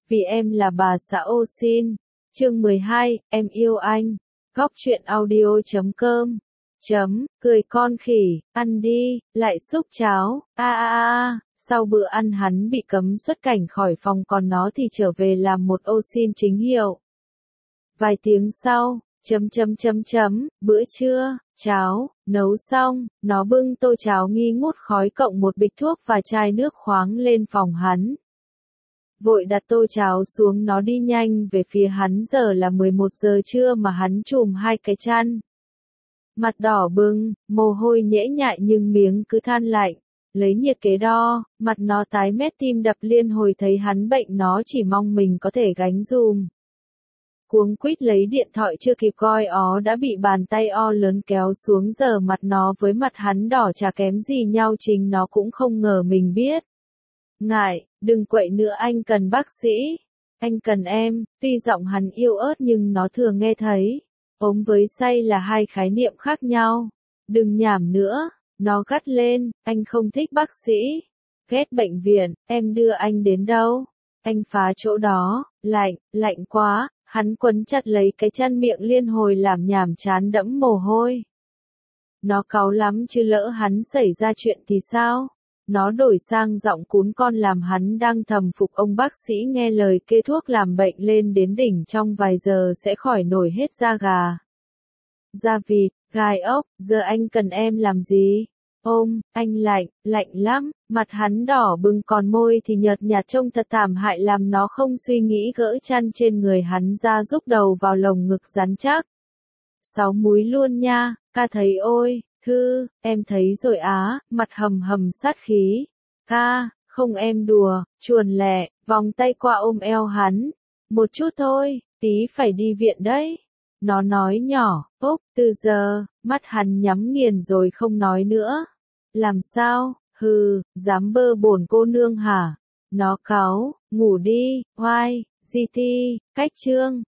Vì em là bà xã ô xin. Chương 12, em yêu anh. Góc truyện audio.com. Cười con khỉ, ăn đi, lại xúc cháo, Sau bữa ăn hắn bị cấm xuất cảnh khỏi phòng còn nó thì trở về làm một ô xin chính hiệu. Vài tiếng sau, bữa trưa, cháo, nấu xong, nó bưng tô cháo nghi ngút khói cộng một bịch thuốc và chai nước khoáng lên phòng hắn. Vội đặt tô cháo xuống nó đi nhanh về phía hắn, giờ là 11 giờ trưa mà hắn trùm 2 cái chăn. Mặt đỏ bừng, mồ hôi nhễ nhại nhưng miếng cứ than lạnh. Lấy nhiệt kế đo, mặt nó tái mét, tim đập liên hồi, thấy hắn bệnh nó chỉ mong mình có thể gánh dùm. Cuống quýt lấy điện thoại chưa kịp coi ó đã bị bàn tay o lớn kéo xuống, giờ mặt nó với mặt hắn đỏ chả kém gì nhau, chính nó cũng không ngờ mình biết. Ngại, đừng quậy nữa, anh cần bác sĩ. Anh cần em. Tuy giọng hắn yếu ớt nhưng nó thừa nghe thấy. Ốm với say là hai khái niệm khác nhau. Đừng nhảm nữa. Nó gắt lên, anh không thích bác sĩ. Ghét bệnh viện, em đưa anh đến đâu? Anh phá chỗ đó, lạnh quá. Hắn quấn chặt lấy cái chăn, miệng liên hồi làm nhảm chán đẫm mồ hôi. Nó cáu lắm chứ lỡ hắn xảy ra chuyện thì sao? Nó đổi sang giọng cún con làm hắn đang thầm phục ông bác sĩ nghe lời kê thuốc làm bệnh lên đến đỉnh, trong vài giờ sẽ khỏi nổi hết da gà, da vịt, gai ốc. Giờ anh cần em làm gì? Ôm, anh lạnh lắm. Mặt hắn đỏ bừng còn môi thì nhợt nhạt trông thật thảm hại, làm nó không suy nghĩ gỡ chăn trên người hắn ra, rúc đầu vào lồng ngực rắn chắc. 6 múi luôn nha, ca thấy ôi. Thư, em thấy rồi á, mặt hầm sát khí. Ca, không em đùa, chuồn lẹ, vòng tay qua ôm eo hắn. Một chút thôi, tí phải đi viện đấy. Nó nói nhỏ, từ giờ, mắt hắn nhắm nghiền rồi không nói nữa. Làm sao, dám bơ bổn cô nương hả? Nó cáu, ngủ đi, oai, GT, cách chương.